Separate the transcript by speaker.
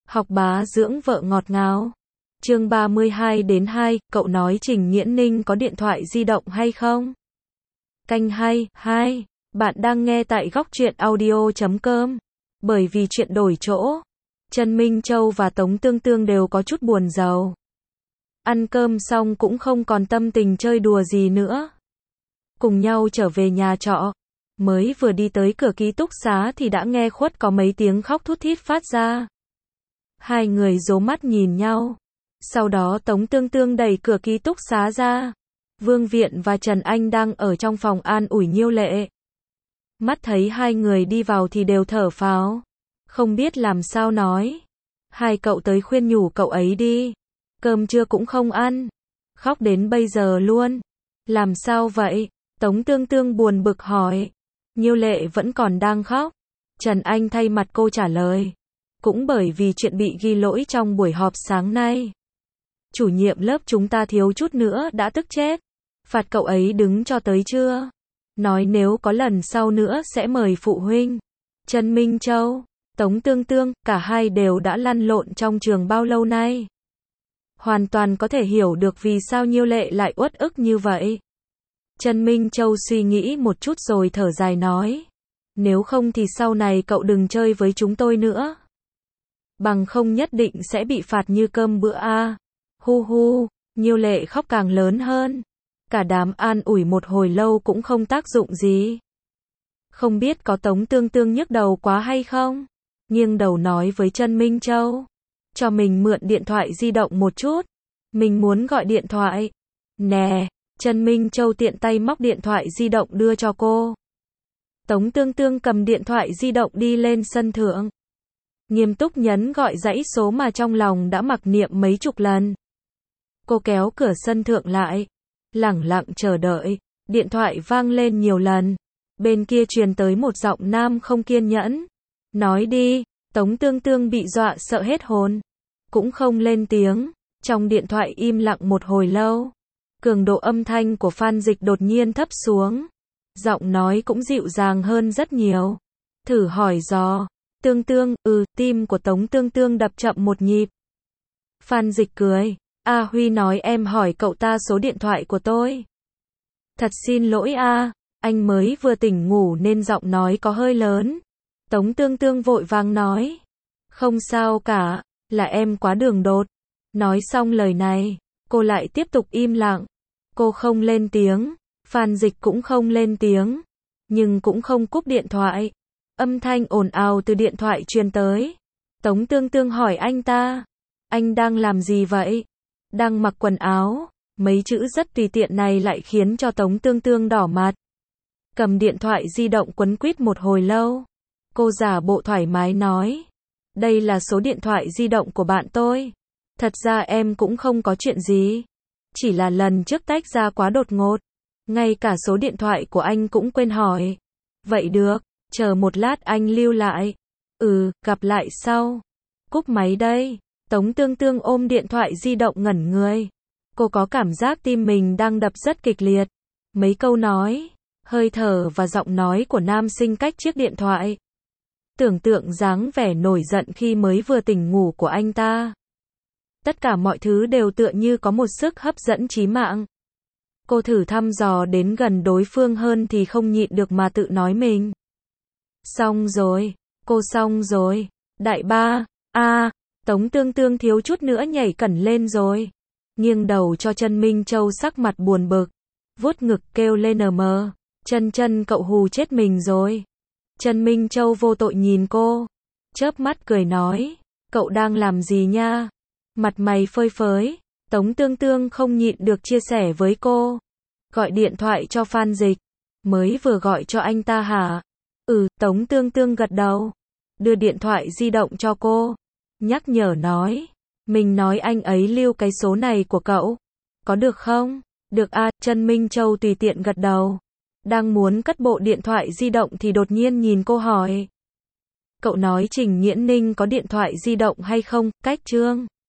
Speaker 1: Học bá dưỡng vợ ngọt ngào. Chương 32-2, cậu nói Trình Nghiễn Ninh có điện thoại di động hay không? Canh 2, bạn đang nghe tại góc truyện audio.com. Bởi vì chuyện đổi chỗ, Trần Minh Châu và Tống Tương Tương đều có chút buồn rầu. Ăn cơm xong cũng không còn tâm tình chơi đùa gì nữa. Cùng nhau trở về nhà trọ. Mới vừa đi tới cửa ký túc xá thì đã nghe khuất có mấy tiếng khóc thút thít phát ra. Hai người rố mắt nhìn nhau. Sau đó Tống Tương Tương đẩy cửa ký túc xá ra. Vương Viện và Trần Anh đang ở trong phòng an ủi Nhiêu Lệ. Mắt thấy hai người đi vào thì đều thở phào. Không biết làm sao nói. Hai cậu tới khuyên nhủ cậu ấy đi. Cơm trưa cũng không ăn. Khóc đến bây giờ luôn. Làm sao vậy? Tống Tương Tương buồn bực hỏi. Nhiêu Lệ vẫn còn đang khóc. Trần Anh thay mặt cô trả lời. Cũng bởi vì chuyện bị ghi lỗi trong buổi họp sáng nay. Chủ nhiệm lớp chúng ta thiếu chút nữa đã tức chết. Phạt cậu ấy đứng cho tới trưa. Nói nếu có lần sau nữa sẽ mời phụ huynh. Trần Minh Châu, Tống Tương Tương, cả hai đều đã lăn lộn trong trường bao lâu nay. Hoàn toàn có thể hiểu được vì sao Nhiêu Lệ lại uất ức như vậy. Trần Minh Châu suy nghĩ một chút rồi thở dài nói. Nếu không thì sau này cậu đừng chơi với chúng tôi nữa. Bằng không nhất định sẽ bị phạt như cơm bữa a. Hu hu, Nhiêu Lệ khóc càng lớn hơn. Cả đám an ủi một hồi lâu cũng không tác dụng gì. Không biết có Tống Tương Tương nhức đầu quá hay không? Nghiêng đầu nói với Trần Minh Châu. Cho mình mượn điện thoại di động một chút. Mình muốn gọi điện thoại. Nè, Trần Minh Châu tiện tay móc điện thoại di động đưa cho cô. Tống Tương Tương cầm điện thoại di động đi lên sân thượng. Nghiêm túc nhấn gọi dãy số mà trong lòng đã mặc niệm mấy chục lần. Cô kéo cửa sân thượng lại. Lẳng lặng chờ đợi. Điện thoại vang lên nhiều lần. Bên kia truyền tới một giọng nam không kiên nhẫn. Nói đi. Tống Tương Tương bị dọa sợ hết hồn. Cũng không lên tiếng. Trong điện thoại im lặng một hồi lâu. Cường độ âm thanh của Phan Dịch đột nhiên thấp xuống. Giọng nói cũng dịu dàng hơn rất nhiều. Thử hỏi dò. Tương Tương, tim của Tống Tương Tương đập chậm một nhịp. Phan Dịch cười. A Huy nói em hỏi cậu ta số điện thoại của tôi. Thật xin lỗi a, anh mới vừa tỉnh ngủ nên giọng nói có hơi lớn. Tống Tương Tương vội vàng nói. Không sao cả, là em quá đường đột. Nói xong lời này, cô lại tiếp tục im lặng. Cô không lên tiếng, Phan Dịch cũng không lên tiếng, nhưng cũng không cúp điện thoại. Âm thanh ồn ào từ điện thoại truyền tới. Tống Tương Tương hỏi anh ta. Anh đang làm gì vậy? Đang mặc quần áo. Mấy chữ rất tùy tiện này lại khiến cho Tống Tương Tương đỏ mặt. Cầm điện thoại di động quấn quýt một hồi lâu. Cô giả bộ thoải mái nói. Đây là số điện thoại di động của bạn tôi. Thật ra em cũng không có chuyện gì. Chỉ là lần trước tách ra quá đột ngột. Ngay cả số điện thoại của anh cũng quên hỏi. Vậy được, chờ một lát anh lưu lại. Gặp lại sau. Cúp máy đây. Tống Tương Tương ôm điện thoại di động ngẩn người. Cô có cảm giác tim mình đang đập rất kịch liệt. Mấy câu nói, hơi thở và giọng nói của nam sinh cách chiếc điện thoại. Tưởng tượng dáng vẻ nổi giận khi mới vừa tỉnh ngủ của anh ta. Tất cả mọi thứ đều tựa như có một sức hấp dẫn chí mạng. Cô thử thăm dò đến gần đối phương hơn thì không nhịn được mà tự nói mình. Xong rồi, cô xong rồi. Đại ba, Tống Tương Tương thiếu chút nữa nhảy cẩn lên rồi. Nghiêng đầu cho Trần Minh Châu sắc mặt buồn bực. Vuốt ngực kêu lên Chân cậu hù chết mình rồi. Trần Minh Châu vô tội nhìn cô. Chớp mắt cười nói. Cậu đang làm gì nha? Mặt mày phơi phới. Tống Tương Tương không nhịn được chia sẻ với cô. Gọi điện thoại cho Phan Dịch. Mới vừa gọi cho anh ta hả? Tống Tương Tương gật đầu. Đưa điện thoại di động cho cô. Nhắc nhở nói. Mình nói anh ấy lưu cái số này của cậu. Có được không? Được a. Trần Minh Châu tùy tiện gật đầu. Đang muốn cất bộ điện thoại di động thì đột nhiên nhìn cô hỏi. Cậu nói Trình Nghiễn Ninh có điện thoại di động hay không? Cách chương